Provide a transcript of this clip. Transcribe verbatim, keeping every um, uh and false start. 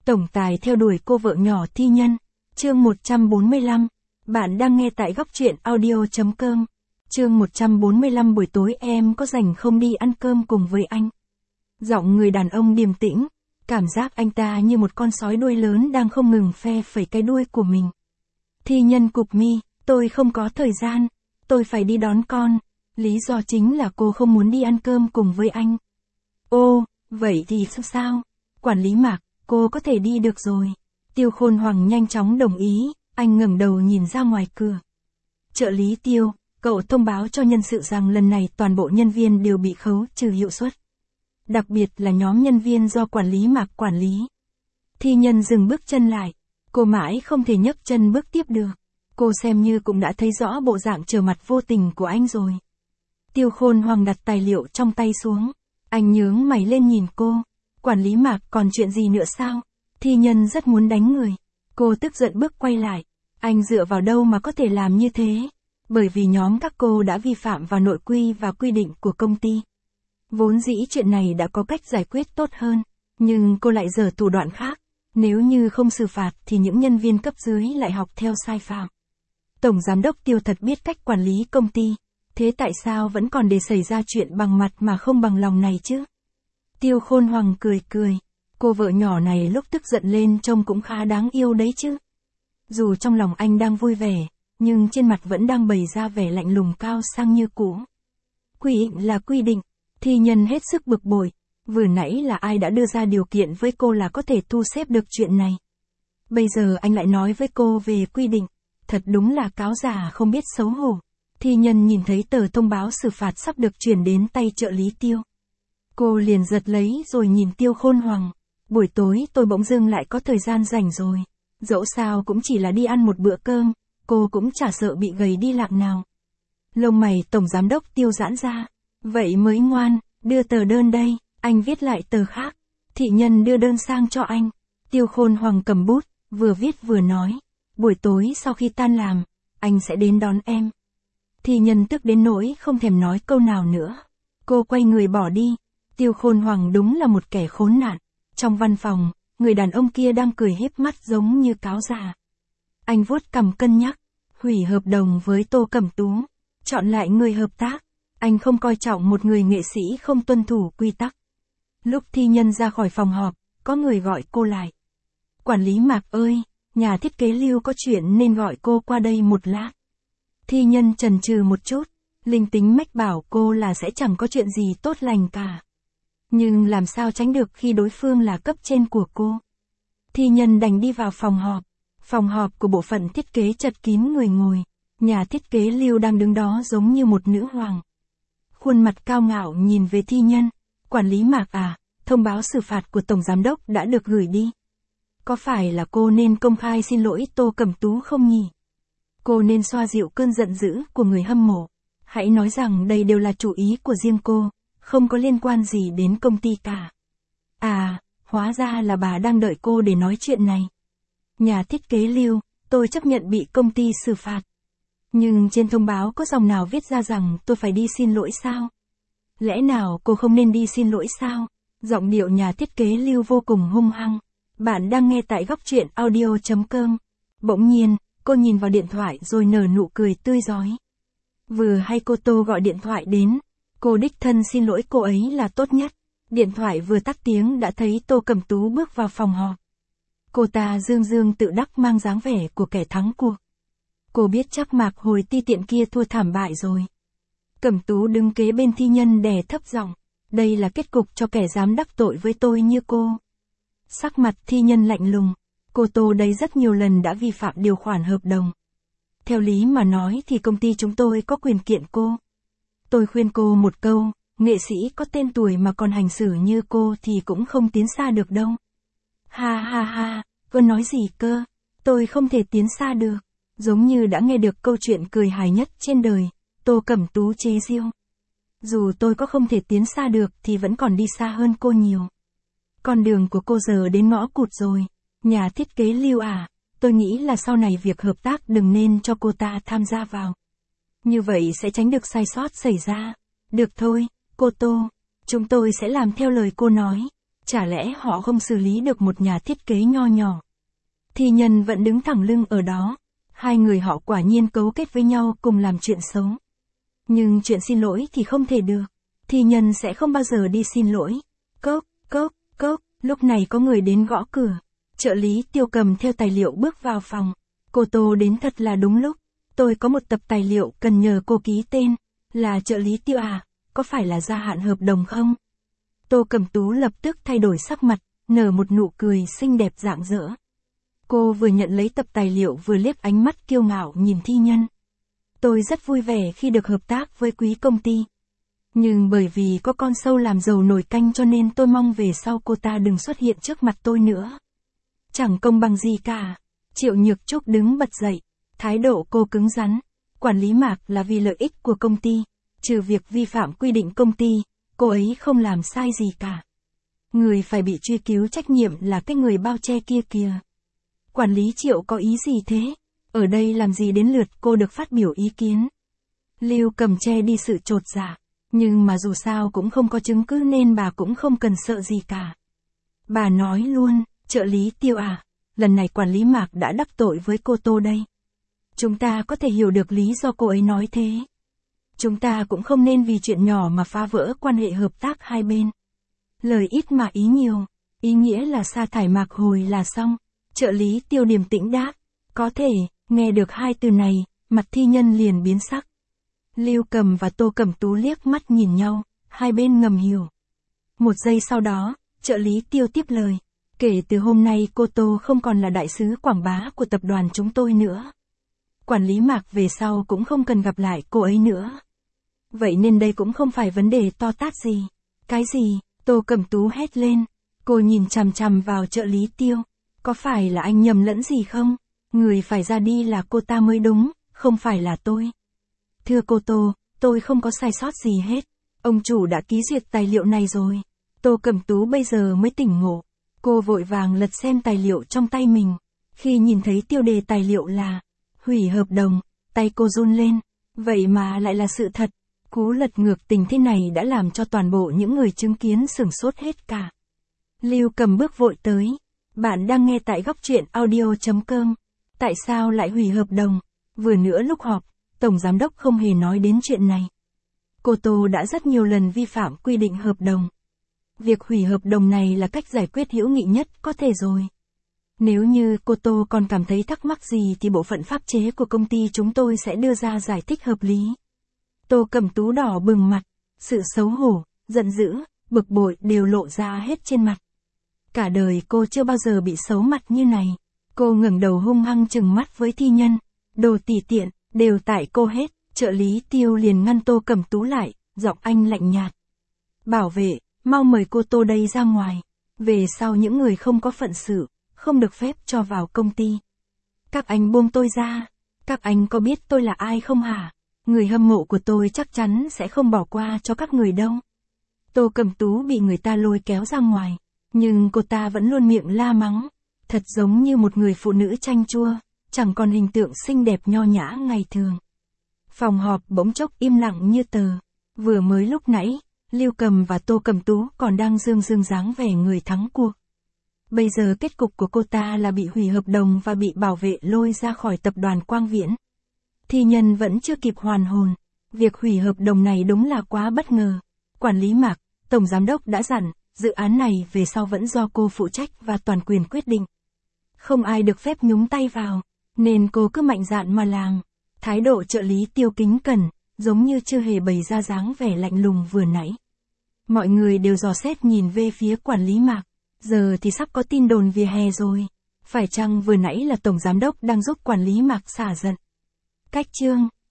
Tổng tài theo đuổi cô vợ nhỏ thi nhân. Chương một trăm bốn mươi lăm. Bạn đang nghe tại góc truyện audio.com. Chương một trăm bốn mươi lăm. Buổi tối em có rảnh không đi ăn cơm cùng với anh? Giọng người đàn ông điềm tĩnh, cảm giác anh ta như một con sói đuôi lớn đang không ngừng phe phẩy cái đuôi của mình. Thi nhân cụp mi, tôi không có thời gian, tôi phải đi đón con. Lý do chính là cô không muốn đi ăn cơm cùng với anh. Ô, vậy thì sao? Quản lý Mạc, cô có thể đi được rồi. Tiêu Khôn Hoàng nhanh chóng đồng ý, anh ngẩng đầu nhìn ra ngoài cửa. Trợ lý Tiêu, cậu thông báo cho nhân sự rằng lần này toàn bộ nhân viên đều bị khấu trừ hiệu suất. Đặc biệt là nhóm nhân viên do quản lý Mạc quản lý. Thi nhân dừng bước chân lại. Cô mãi không thể nhấc chân bước tiếp được. Cô xem như cũng đã thấy rõ bộ dạng trở mặt vô tình của anh rồi. Tiêu Khôn Hoàng đặt tài liệu trong tay xuống. Anh nhướng mày lên nhìn cô. Quản lý Mạc còn chuyện gì nữa sao? Thi nhân rất muốn đánh người. Cô tức giận bước quay lại. Anh dựa vào đâu mà có thể làm như thế? Bởi vì nhóm các cô đã vi phạm vào nội quy và quy định của công ty. Vốn dĩ chuyện này đã có cách giải quyết tốt hơn, nhưng cô lại giở thủ đoạn khác. Nếu như không xử phạt thì những nhân viên cấp dưới lại học theo sai phạm. Tổng giám đốc Tiêu thật biết cách quản lý công ty, thế tại sao vẫn còn để xảy ra chuyện bằng mặt mà không bằng lòng này chứ? Tiêu Khôn Hoàng cười cười, cô vợ nhỏ này lúc tức giận lên trông cũng khá đáng yêu đấy chứ. Dù trong lòng anh đang vui vẻ, nhưng trên mặt vẫn đang bày ra vẻ lạnh lùng cao sang như cũ. Quy định là quy định. Thi nhân hết sức bực bội, vừa nãy là ai đã đưa ra điều kiện với cô là có thể thu xếp được chuyện này. Bây giờ anh lại nói với cô về quy định, thật đúng là cáo già không biết xấu hổ. Thi nhân nhìn thấy tờ thông báo xử phạt sắp được chuyển đến tay trợ lý Tiêu. Cô liền giật lấy rồi nhìn Tiêu Khôn Hoàng. Buổi tối tôi bỗng dưng lại có thời gian rảnh rồi. Dẫu sao cũng chỉ là đi ăn một bữa cơm, cô cũng chả sợ bị gầy đi lạc nào. Lông mày tổng giám đốc Tiêu giãn ra. Vậy mới ngoan, đưa tờ đơn đây, anh viết lại tờ khác. Thị nhân đưa đơn sang cho anh. Tiêu Khôn Hoàng cầm bút, vừa viết vừa nói. Buổi tối sau khi tan làm, anh sẽ đến đón em. Thị nhân tức đến nỗi không thèm nói câu nào nữa. Cô quay người bỏ đi. Tiêu Khôn Hoàng đúng là một kẻ khốn nạn. Trong văn phòng, người đàn ông kia đang cười híp mắt giống như cáo già. Anh vuốt cằm cân nhắc, hủy hợp đồng với Tô Cẩm Tú, chọn lại người hợp tác. Anh không coi trọng một người nghệ sĩ không tuân thủ quy tắc. Lúc thi nhân ra khỏi phòng họp, có người gọi cô lại. Quản lý Mạc ơi, nhà thiết kế Lưu có chuyện nên gọi cô qua đây một lát. Thi nhân chần chừ một chút, linh tính mách bảo cô là sẽ chẳng có chuyện gì tốt lành cả. Nhưng làm sao tránh được khi đối phương là cấp trên của cô. Thi nhân đành đi vào phòng họp. Phòng họp của bộ phận thiết kế chật kín người ngồi. Nhà thiết kế Lưu đang đứng đó giống như một nữ hoàng. Khuôn mặt cao ngạo nhìn về thi nhân. Quản lý Mạc à, thông báo xử phạt của Tổng Giám đốc đã được gửi đi. Có phải là cô nên công khai xin lỗi Tô Cẩm Tú không nhỉ? Cô nên xoa dịu cơn giận dữ của người hâm mộ. Hãy nói rằng đây đều là chủ ý của riêng cô, không có liên quan gì đến công ty cả. À, hóa ra là bà đang đợi cô để nói chuyện này. Nhà thiết kế Lưu, tôi chấp nhận bị công ty xử phạt. Nhưng trên thông báo có dòng nào viết ra rằng tôi phải đi xin lỗi sao? Lẽ nào cô không nên đi xin lỗi sao? Giọng điệu nhà thiết kế Lưu vô cùng hung hăng. Bạn đang nghe tại góc truyện audio.com. Bỗng nhiên, cô nhìn vào điện thoại rồi nở nụ cười tươi rói. Vừa hay cô Tô gọi điện thoại đến, cô đích thân xin lỗi cô ấy là tốt nhất. Điện thoại vừa tắt tiếng đã thấy Tô Cẩm Tú bước vào phòng họp. Cô ta dương dương tự đắc mang dáng vẻ của kẻ thắng cuộc. Cô biết chắc Mạc hồi ti tiện kia thua thảm bại rồi. Cẩm Tú đứng kế bên thi nhân đè thấp giọng. Đây là kết cục cho kẻ dám đắc tội với tôi như cô. Sắc mặt thi nhân lạnh lùng. Cô Tô đấy rất nhiều lần đã vi phạm điều khoản hợp đồng. Theo lý mà nói thì công ty chúng tôi có quyền kiện cô. Tôi khuyên cô một câu, nghệ sĩ có tên tuổi mà còn hành xử như cô thì cũng không tiến xa được đâu. Ha ha ha, cô nói gì cơ? Tôi không thể tiến xa được. Giống như đã nghe được câu chuyện cười hài nhất trên đời, Tô Cẩm Tú chế giễu. Dù tôi có không thể tiến xa được thì vẫn còn đi xa hơn cô nhiều. Con đường của cô giờ đến ngõ cụt rồi. Nhà thiết kế Lưu à, tôi nghĩ là sau này việc hợp tác đừng nên cho cô ta tham gia vào. Như vậy sẽ tránh được sai sót xảy ra. Được thôi, cô Tô, chúng tôi sẽ làm theo lời cô nói. Chả lẽ họ không xử lý được một nhà thiết kế nho nhỏ? Thi Nhân vẫn đứng thẳng lưng ở đó. Hai người họ quả nhiên cấu kết với nhau cùng làm chuyện xấu. Nhưng chuyện xin lỗi thì không thể được. Thi Nhân sẽ không bao giờ đi xin lỗi. Cốc, cốc, cốc, lúc này có người đến gõ cửa. Trợ lý Tiêu cầm theo tài liệu bước vào phòng. Cô Tô đến thật là đúng lúc. Tôi có một tập tài liệu cần nhờ cô ký tên. Là trợ lý Tiêu à, có phải là gia hạn hợp đồng không? Tô Cẩm Tú lập tức thay đổi sắc mặt, nở một nụ cười xinh đẹp rạng rỡ. Cô vừa nhận lấy tập tài liệu vừa liếc ánh mắt kiêu ngạo nhìn Thi Nhân. Tôi rất vui vẻ khi được hợp tác với quý công ty. Nhưng bởi vì có con sâu làm dầu nồi canh cho nên tôi mong về sau cô ta đừng xuất hiện trước mặt tôi nữa. Chẳng công bằng gì cả. Triệu Nhược Trúc đứng bật dậy. Thái độ cô cứng rắn. Quản lý Mạc là vì lợi ích của công ty. Trừ việc vi phạm quy định công ty, cô ấy không làm sai gì cả. Người phải bị truy cứu trách nhiệm là cái người bao che kia kìa. Quản lý Triệu có ý gì thế? Ở đây làm gì đến lượt cô được phát biểu ý kiến? Lưu Cầm che đi sự chột dạ. Nhưng mà dù sao cũng không có chứng cứ nên bà cũng không cần sợ gì cả. Bà nói luôn, trợ lý Tiêu à, lần này quản lý Mạc đã đắc tội với cô Tô đây. Chúng ta có thể hiểu được lý do cô ấy nói thế. Chúng ta cũng không nên vì chuyện nhỏ mà phá vỡ quan hệ hợp tác hai bên. Lời ít mà ý nhiều, ý nghĩa là sa thải Mạc hồi là xong. Trợ lý Tiêu điềm tĩnh đáp. Có thể, nghe được hai từ này, mặt Thi Nhân liền biến sắc. Lưu Cầm và Tô Cẩm Tú liếc mắt nhìn nhau, hai bên ngầm hiểu. Một giây sau đó, trợ lý Tiêu tiếp lời. Kể từ hôm nay cô Tô không còn là đại sứ quảng bá của tập đoàn chúng tôi nữa. Quản lý Mạc về sau cũng không cần gặp lại cô ấy nữa. Vậy nên đây cũng không phải vấn đề to tát gì. Cái gì? Tô Cẩm Tú hét lên. Cô nhìn chằm chằm vào trợ lý Tiêu. Có phải là anh nhầm lẫn gì không? Người phải ra đi là cô ta mới đúng, không phải là tôi. Thưa cô Tô, tôi không có sai sót gì hết. Ông chủ đã ký duyệt tài liệu này rồi. Tô Cẩm Tú bây giờ mới tỉnh ngộ. Cô vội vàng lật xem tài liệu trong tay mình. Khi nhìn thấy tiêu đề tài liệu là hủy hợp đồng, tay cô run lên. Vậy mà lại là sự thật. Cú lật ngược tình thế này đã làm cho toàn bộ những người chứng kiến sửng sốt hết cả. Lưu Cầm bước vội tới. Bạn đang nghe tại góc truyện audio chấm com. Tại sao lại hủy hợp đồng? Vừa nữa lúc họp, Tổng Giám đốc không hề nói đến chuyện này. Cô Tô đã rất nhiều lần vi phạm quy định hợp đồng. Việc hủy hợp đồng này là cách giải quyết hữu nghị nhất có thể rồi. Nếu như cô Tô còn cảm thấy thắc mắc gì thì bộ phận pháp chế của công ty chúng tôi sẽ đưa ra giải thích hợp lý. Tô Cẩm Tú đỏ bừng mặt, sự xấu hổ, giận dữ, bực bội đều lộ ra hết trên mặt. Cả đời cô chưa bao giờ bị xấu mặt như này. Cô ngẩng đầu hung hăng trừng mắt với Thi Nhân. Đồ tỉ tiện, đều tại cô hết. Trợ lý Tiêu liền ngăn Tô Cẩm Tú lại, giọng anh lạnh nhạt. Bảo vệ, mau mời cô Tô đây ra ngoài. Về sau những người không có phận sự, không được phép cho vào công ty. Các anh buông tôi ra. Các anh có biết tôi là ai không hả? Người hâm mộ của tôi chắc chắn sẽ không bỏ qua cho các người đâu. Tô Cẩm Tú bị người ta lôi kéo ra ngoài. Nhưng cô ta vẫn luôn miệng la mắng. Thật giống như một người phụ nữ chanh chua, chẳng còn hình tượng xinh đẹp nho nhã ngày thường. Phòng họp bỗng chốc im lặng như tờ. Vừa mới lúc nãy, Lưu Cầm và Tô Cẩm Tú còn đang dương dương dáng vẻ người thắng cuộc. Bây giờ kết cục của cô ta là bị hủy hợp đồng và bị bảo vệ lôi ra khỏi tập đoàn Quang Viễn. Thi Nhân vẫn chưa kịp hoàn hồn. Việc hủy hợp đồng này đúng là quá bất ngờ. Quản lý Mạc, Tổng Giám đốc đã dặn, dự án này về sau vẫn do cô phụ trách và toàn quyền quyết định. Không ai được phép nhúng tay vào, nên cô cứ mạnh dạn mà làm. Thái độ trợ lý Tiêu kính cẩn, giống như chưa hề bày ra dáng vẻ lạnh lùng vừa nãy. Mọi người đều dò xét nhìn về phía quản lý Mạc. Giờ thì sắp có tin đồn vỉa hè rồi. Phải chăng vừa nãy là Tổng Giám đốc đang giúp quản lý Mạc xả giận? Cách chương